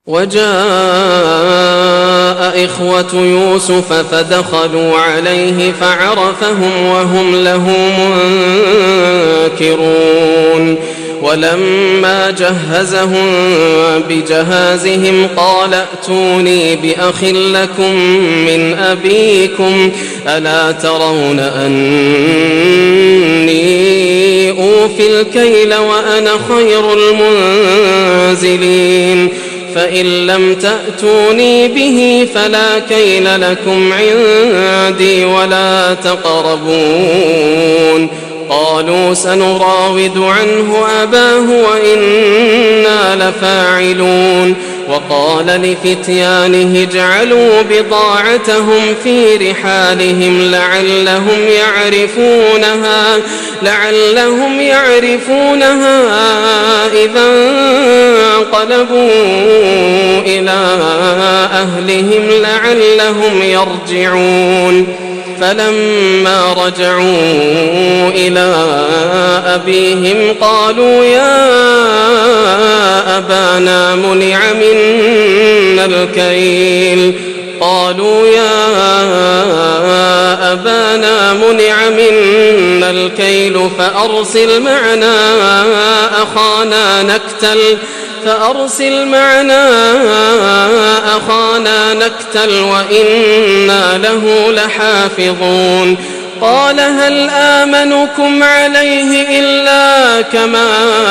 وجاء إخوة يوسف فدخلوا عليه فعرفهم وهم له منكرون ولما جهزهم بجهازهم قال ائتوني بأخ لكم من أبيكم ألا ترون أني أوفي الكيل وأنا خير المنزلين فإن لم تأتوني به فلا كيل لكم عندي ولا تقربون قالوا سنراود عنه أباه وإنا لفاعلون وقال لفتيانه اجعلوا بضاعتهم في رحالهم لعلهم يعرفونها إذا انقلبوا إلى أهلهم لعلهم يرجعون فلما رجعوا إلى أبيهم قالوا يا أبانا منع منا الكيل فأرسل معنا أخانا نكتل وإنا له لحافظون قال هل آمنكم عليه إلا كما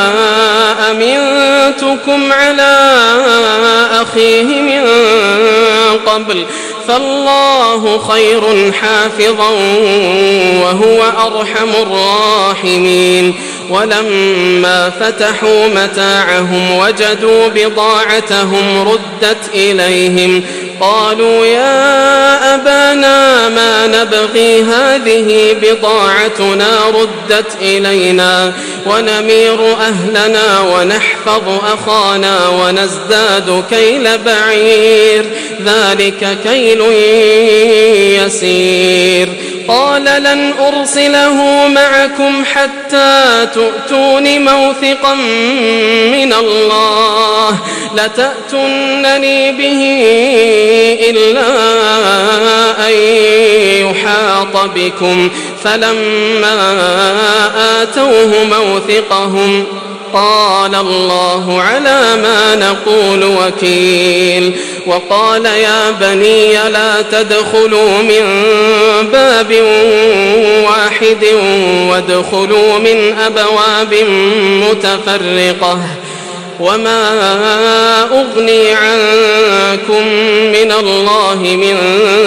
أمنتكم على أخيه من قبل فالله خير حافظا وهو أرحم الراحمين ولما فتحوا متاعهم وجدوا بضاعتهم ردت إليهم قالوا يا أبانا ما نبغي هذه بضاعتنا ردت إلينا ونمير أهلنا ونحفظ أخانا ونزداد كيل بعير ذلك كيل يسير قال لن أرسله معكم حتى تؤتون موثقا من الله لتأتونني به إلا أن يحاط بكم فلما آتوه موثقهم قال الله على ما نقول وكيل وقال يا بني لا تدخلوا من باب واحد وادخلوا من أبواب متفرقة وما أغني عنكم من الله من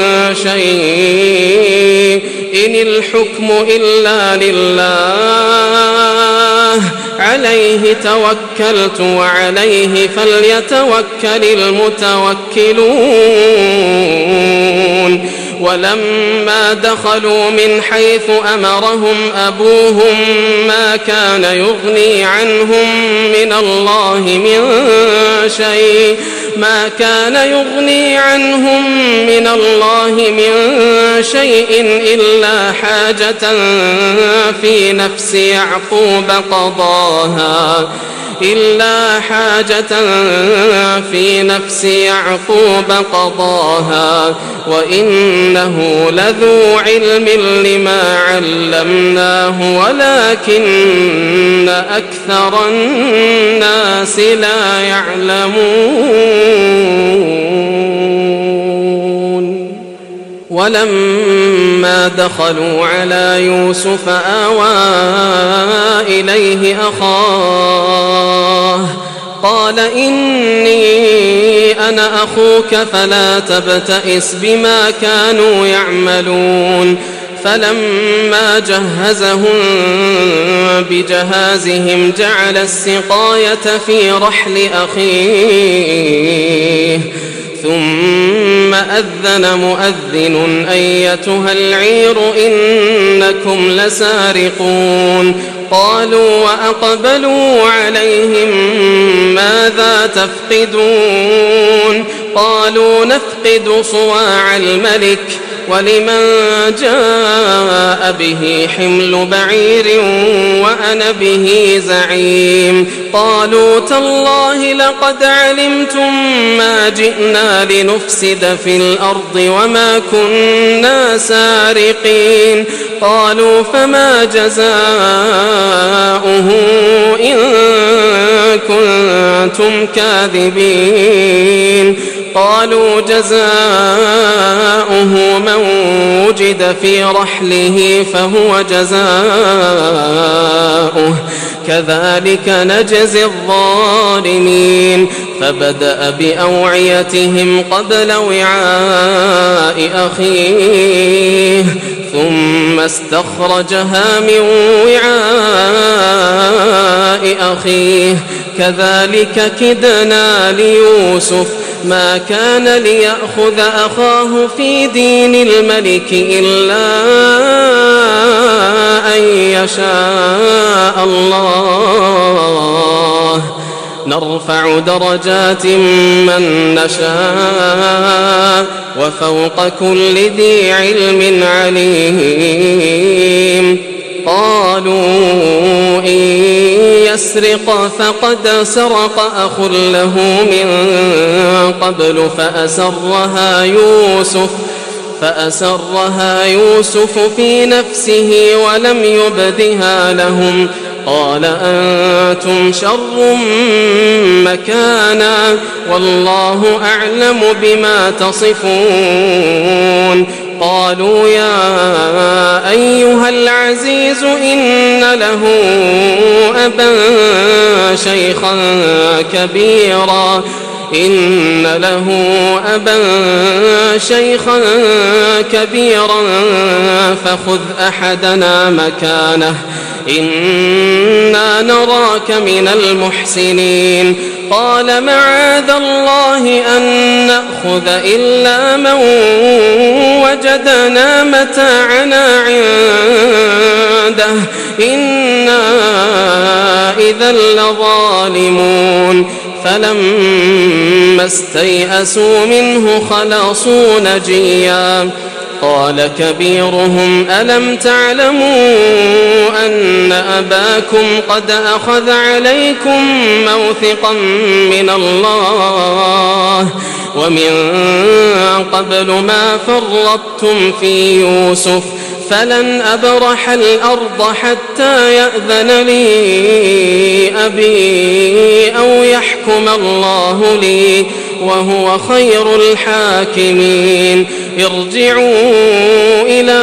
شيء إن الحكم إلا لله عليه توكلت وعليه فليتوكل المتوكلون ولما دخلوا من حيث أمرهم أبوهم ما كان يغني عنهم من الله من شيء إلا حاجة في نفس يعقوب قضاها وإنه لذو علم لما علمناه ولكن أكثر الناس لا يعلمون ولما دخلوا على يوسف آوى إليه أخاه قال إني أنا أخوك فلا تبتئس بما كانوا يعملون فلما جهزهم بجهازهم جعل السقاية في رحل أخيه ثم أذن مؤذن أيتها العير إنكم لسارقون قالوا وأقبلوا عليهم ماذا تفقدون قالوا نفقد صواع الملك ولمن جاء به حمل بعير وأنا به زعيم قالوا تالله لقد علمتم ما جئنا لنفسد في الأرض وما كنا سارقين قالوا فما جزاؤه إن كنتم كاذبين قالوا جزاؤه من وجد في رحله فهو جزاؤه كذلك نجزي الظالمين فبدأ بأوعيتهم قبل وعاء أخيه ثم استخرجها من وعاء أخيه كذلك كدنا ليوسف ما كان ليأخذ أخاه في دين الملك إلا أن يشاء الله نرفع درجات من نشاء وفوق كل ذي علم عليم قالوا إن يسرق فقد سرق أخ له من قبل فأسرها يوسف في نفسه ولم يبدها لهم قال أنتم شر مكانا والله أعلم بما تصفون قالوا يا أيها العزيز إن له أبا شيخا كبيرا فخذ أحدنا مكانه إنا نراك من المحسنين قال معاذ الله أن نأخذ إلا من وجدنا متاعنا عنده إنا إذا لظالمون فلما استيئسوا منه خلصوا نجيا قال كبيرهم ألم تعلموا أن أباكم قد أخذ عليكم موثقا من الله ومن قبل ما فرطتم في يوسف فلن أبرح الأرض حتى يأذن لي أبي أو يحكم الله لي وهو خير الحاكمين ارجعوا إلى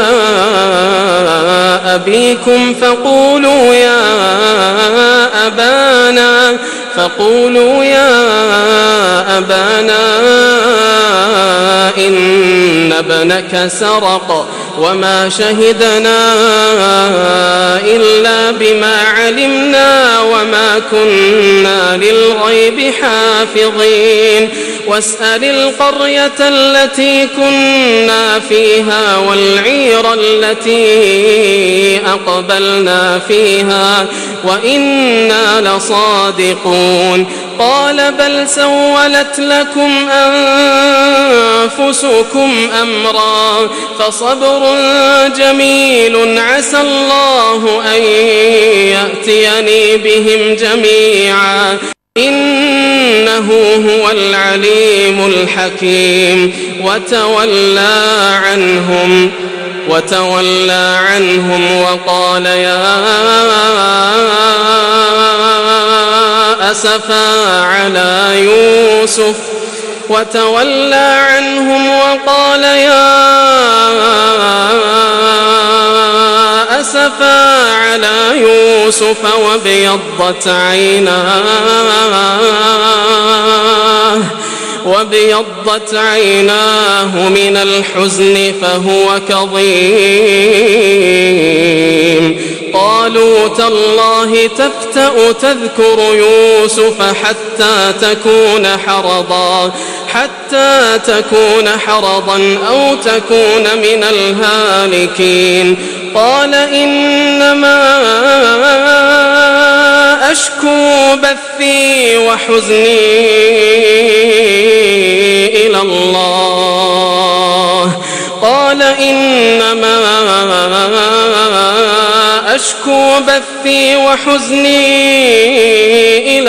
أبيكم فقولوا يا أبانا إن ابنك سرق وما شهدنا إلا بما علمنا وما كنا للغيب حافظين واسأل القرية التي كنا فيها والعير التي أقبلنا فيها وإنا لصادقون قال بل سولت لكم أنفسكم أمرا فصبر جميل عسى الله أن يأتيني بهم جميعا إنه هو العليم الحكيم وتولى عنهم وقال يا أسفا على يوسف وابيضت عيناه من الحزن فهو كظيم قالوا تالله تفتأ تذكر يوسف حتى تكون حرضا أو تكون من الهالكين قال إنما أشكو بثي وحزني إلى الله قال إنما أشكو بثي وحزني إلى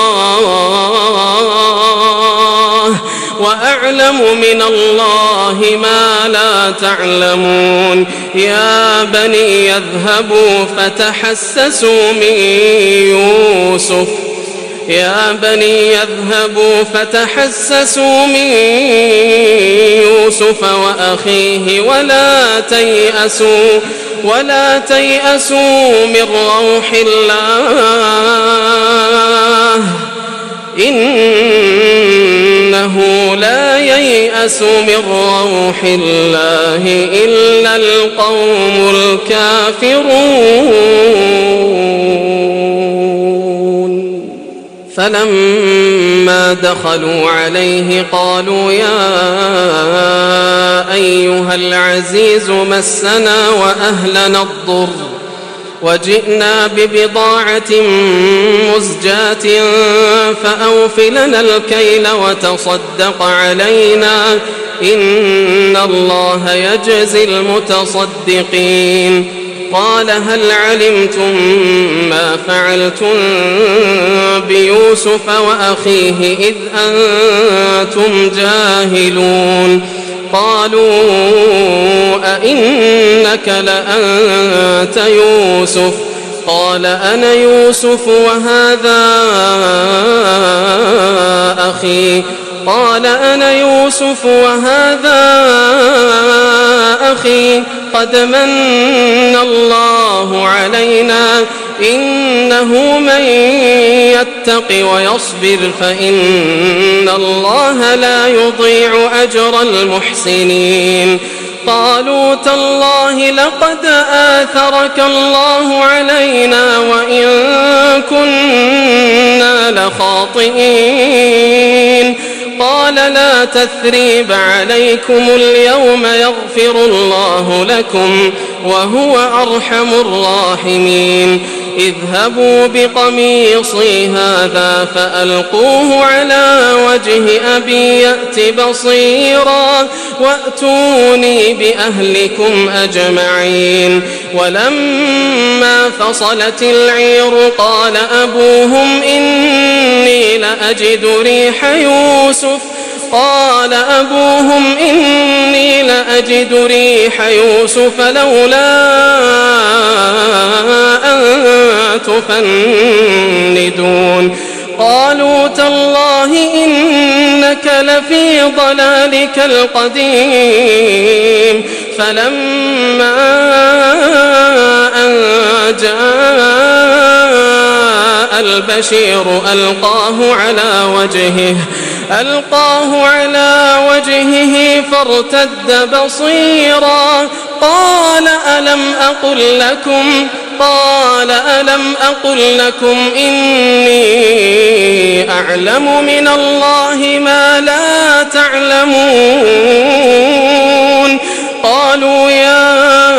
الله وأعلم من الله ما لا تعلمون يا بني يذهبوا فتحسسوا من يوسف وأخيه ولا تيأسوا من روح الله إنه لا ييأس من روح الله إلا القوم الكافرون فلما دخلوا عليه قالوا يا أيها العزيز مسنا وأهلنا الضر وجئنا ببضاعة مزجاة فأوف لنا الكيل وتصدق علينا إن الله يجزي المتصدقين قال هل علمتم ما فعلتم بيوسف وأخيه إذ أنتم جاهلون قالوا أئنك لأنت يوسف قال أنا يوسف وهذا أخي قد من الله علينا إنه من يتق ويصبر فإن الله لا يضيع أجر المحسنين قالوا تالله لقد آثرك الله علينا وإن كنا لخاطئين قال لا تثريب عليكم اليوم يغفر الله لكم وهو أرحم الراحمين اذهبوا بقميصي هذا فألقوه على وجه أبي يأت بصيرا وأتوني بأهلكم أجمعين ولما فصلت العير قال أبوهم إني لأجد ريح يوسف لولا أن تفندون قالوا تالله إنك لفي ضلالك القديم فلما أن جاء البشير ألقاه على وجهه فارتد بصيرا قال ألم أقل لكم إني أعلم من الله ما لا تعلمون قالوا يا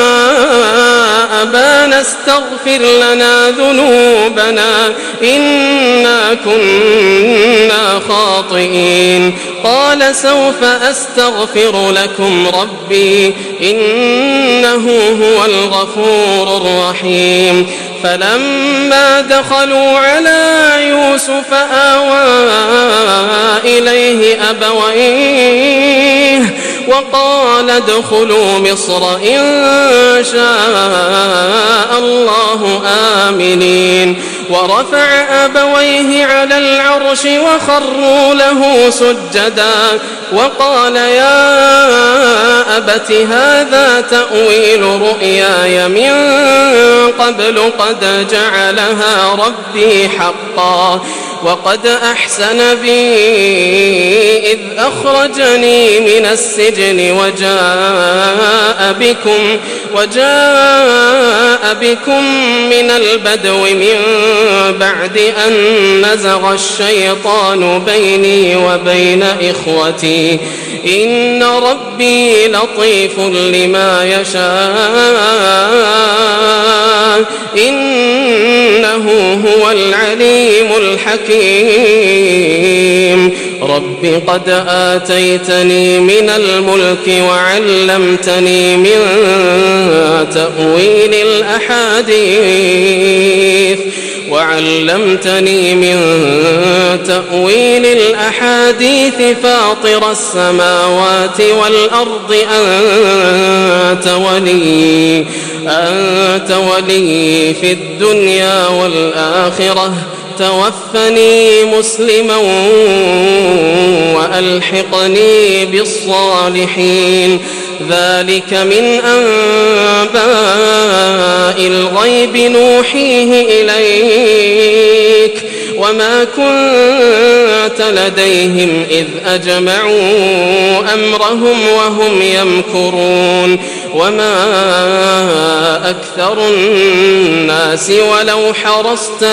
أبانا استغفر لنا ذنوبنا إنا كنا خاطئين قال سوف أستغفر لكم ربي إنه هو الغفور الرحيم فلما دخلوا على يوسف آوى إليه أبويه وقال ادخلوا مصر إن شاء الله آمنين ورفع أبويه على العرش وخروا له سجدا وقال يا أبت هذا تأويل رؤياي من قبل قد جعلها ربي حقا وقد أحسن بي إذ أخرجني من السجن وجاء بكم من البدو من بعد أن نزغ الشيطان بيني وبين إخوتي إن ربي لطيف لما يشاء إنه هو العليم الحكيم رب قد آتيتني من الملك وعلمتني من تأويل الأحاديث فاطر السماوات والأرض أنت ولي في الدنيا والآخرة توفني مسلما وألحقني بالصالحين ذلك من أنباء الغيب نوحيه إليك وما كنت لديهم إذ أجمعوا أمرهم وهم يمكرون وما أكثر الناس ولو حرصت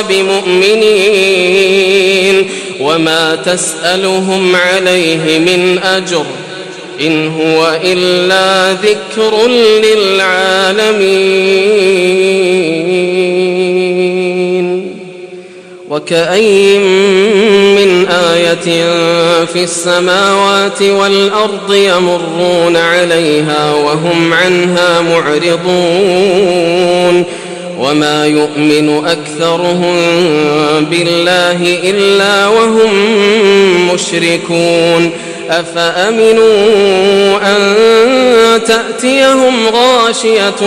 بمؤمنين وما تسألهم عليه من أجر إن هو إلا ذكر للعالمين وكأي من آية في السماوات والأرض يمرون عليها وهم عنها معرضون وما يؤمن أكثرهم بالله إلا وهم مشركون أفأمنوا أن تأتيهم غاشية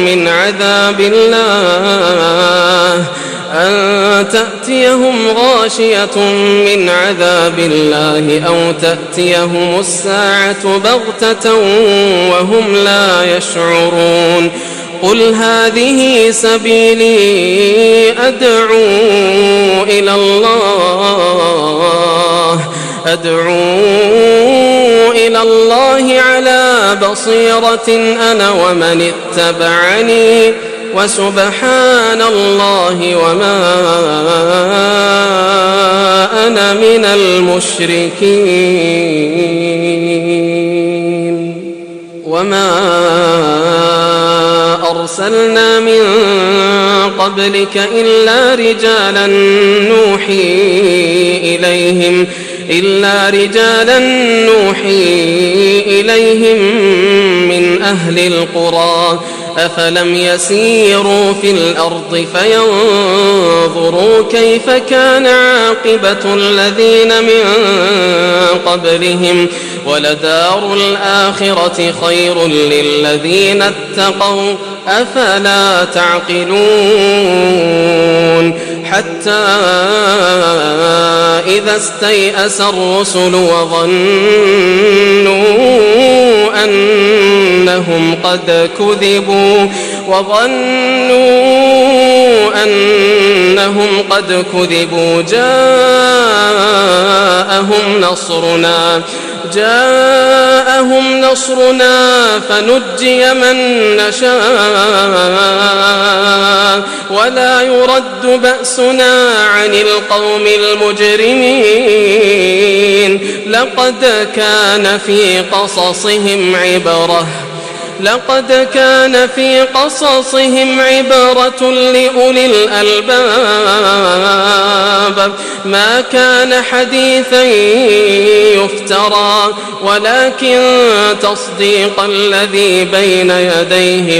من عذاب الله أو تأتيهم الساعة بغتة وهم لا يشعرون قل هذه سبيلي أدعو إلى الله على بصيرة أنا ومن اتبعني وسبحان الله وما أنا من المشركين وما أرسلنا من قبلك إلا رجالا نوحي إليهم من أهل القرى أفلم يسيروا في الأرض فينظروا كيف كان عاقبة الذين من قبلهم ولدار الآخرة خير للذين اتقوا أفلا تعقلون حتى إذا استيأس الرسل وظنوا أنهم قد كذبوا جاءهم نصرنا فنجي من نشاء ولا يرد بأسنا عن القوم المجرمين لقد كان في قصصهم عبرة لأولي الألباب ما كان حديثا يفترى ولكن تصديق الذي بين يديه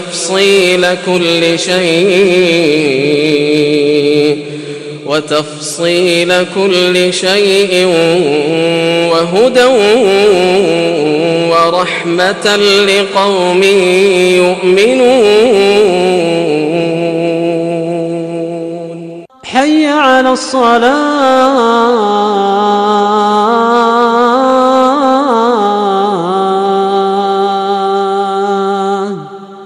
وتفصيل كل شيء وهدى ورحمة لقوم يؤمنون حي على الصلاة